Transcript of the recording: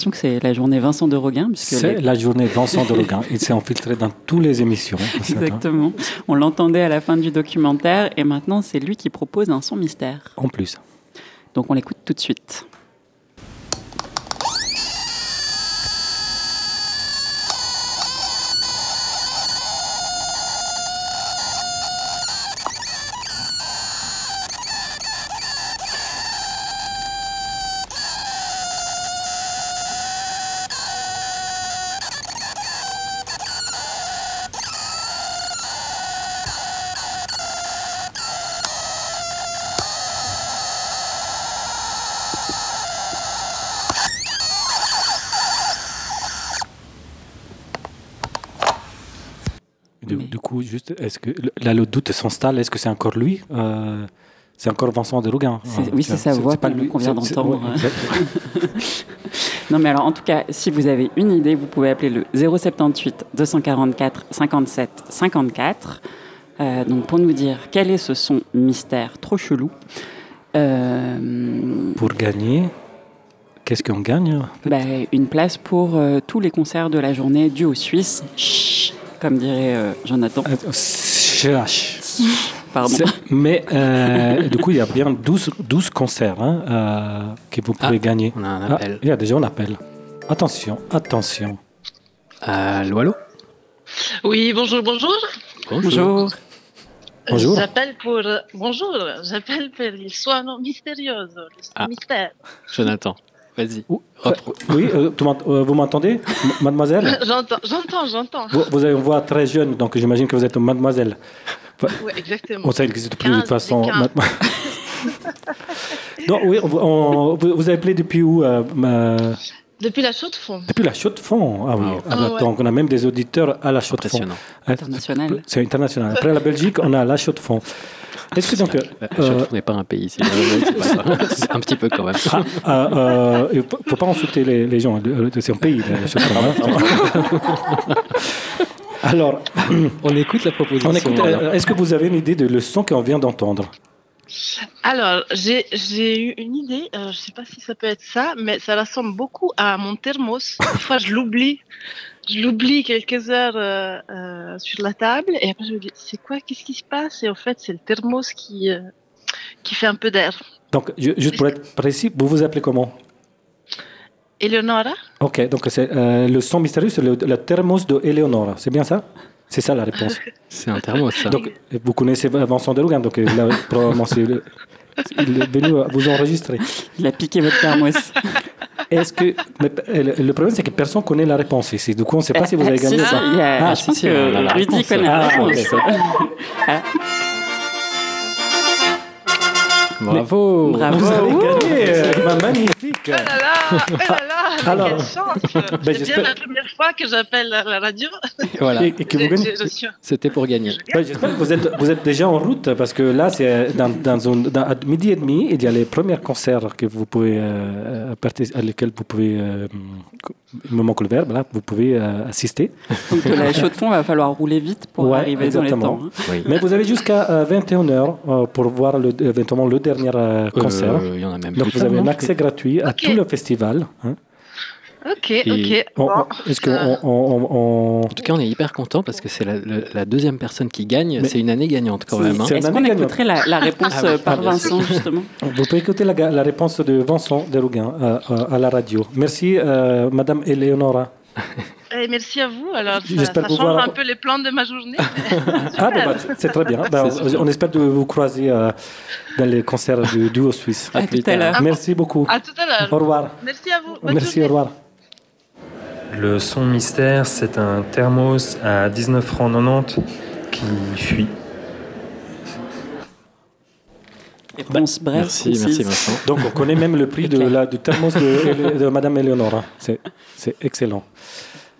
que c'est la journée Vincent de Roguin. C'est la journée Vincent de Roguin. Il s'est infiltré dans toutes les émissions. Exactement. On l'entendait à la fin du documentaire et maintenant c'est lui qui propose un son mystère. En plus. Donc on l'écoute tout de suite. Du coup, juste, est-ce que là le doute s'installe? Est-ce que c'est encore lui? C'est encore Vincent de Roguin. Oui, c'est sa voix qu'on vient d'entendre. Non, mais alors, en tout cas, si vous avez une idée, vous pouvez appeler le 078 244 57 54. Donc, pour nous dire quel est ce son mystère trop chelou. Pour gagner, qu'est-ce qu'on gagne? Une place pour tous les concerts de la journée duo suisse. Chut, comme dirait Jonathan. Pardon. Mais du coup, il y a bien 12 concerts que vous pouvez gagner. On a un appel. Il y a déjà un appel. Attention. Allô, allô? Oui, bonjour. Bonjour. J'appelle pour le soin mystérieux, le soin mystère. Jonathan, vas-y. Oui, vous m'entendez, mademoiselle? J'entends. Vous avez une voix très jeune, donc j'imagine que vous êtes une mademoiselle. Oui, exactement. Ça n'existe plus de toute façon. Non, oui, vous avez appelé depuis où? Depuis la Chaux-de-Fonds. Depuis la Chaux-de-Fonds, ah oui. Ouais. Donc on a même des auditeurs à la Chaux-de-Fonds. International. C'est international. Après la Belgique, on a la Chaux-de-Fonds. Est-ce que donc la Chaux-de-Fonds n'est pas un pays, c'est un petit peu quand même. Il ne faut pas insulter les gens. C'est un pays, la Chaux-de-Fonds. Alors, on écoute la proposition. Est-ce que vous avez une idée de le son qu'on vient d'entendre? Alors, j'ai eu une idée, je ne sais pas si ça peut être ça, mais ça ressemble beaucoup à mon thermos. Des fois, je l'oublie quelques heures sur la table, et après je me dis, qu'est-ce qui se passe? Et en fait, c'est le thermos qui fait un peu d'air. Donc, juste pour être précis, vous vous appelez comment? Eleonora. Ok, donc c'est, le son mystérieux, c'est le thermos de Eleonora, c'est bien ça? C'est ça la réponse. C'est un thermos, ça. Donc, vous connaissez Vincent de Roguin, donc il est venu vous enregistrer. Il a piqué votre thermos. Est-ce que le problème, c'est que personne ne connaît la réponse ici. Du coup, on ne sait pas si vous avez gagné ou pas. Je pense que Rudy connaît la réponse. Bravo. Vous avez gagné. Magnifique. Alors, quelle chance. C'est bien la première fois que j'appelle à la radio. Voilà. Et que vous gagnez. C'était pour gagner. J'espère que vous êtes déjà en route, parce que là, c'est à midi et demi, il y a les premiers concerts que vous pouvez, à lesquels vous pouvez, il me manque le verbe, là, vous pouvez assister. Donc, la Chaux-de-Fonds, il va falloir rouler vite pour arriver exactement. dans les temps. Oui. Mais vous avez jusqu'à 21h pour voir éventuellement le dernier concert. Il y en a même donc, vous avez un accès gratuit à tout le festival. Ok. Est-ce en tout cas, on est hyper content parce que c'est la deuxième personne qui gagne. C'est une année gagnante quand même. Est-ce qu'on écouterait la réponse par Vincent, justement? Vous pouvez écouter la réponse de Vincent de Roguin à la radio. Merci, Madame Eleonora. Et merci à vous. Alors, ça change un peu les plans de ma journée. C'est très bien. On espère de vous croiser dans les concerts du duo suisse. À tout à l'heure. Merci beaucoup. À tout à l'heure. Au revoir. Merci à vous. Merci, au revoir. Le son mystère, c'est un thermos à 19,90 francs qui fuit. Réponse brève. Merci Vincent. Donc on connaît même le prix du thermos de Madame Eleonora. C'est excellent.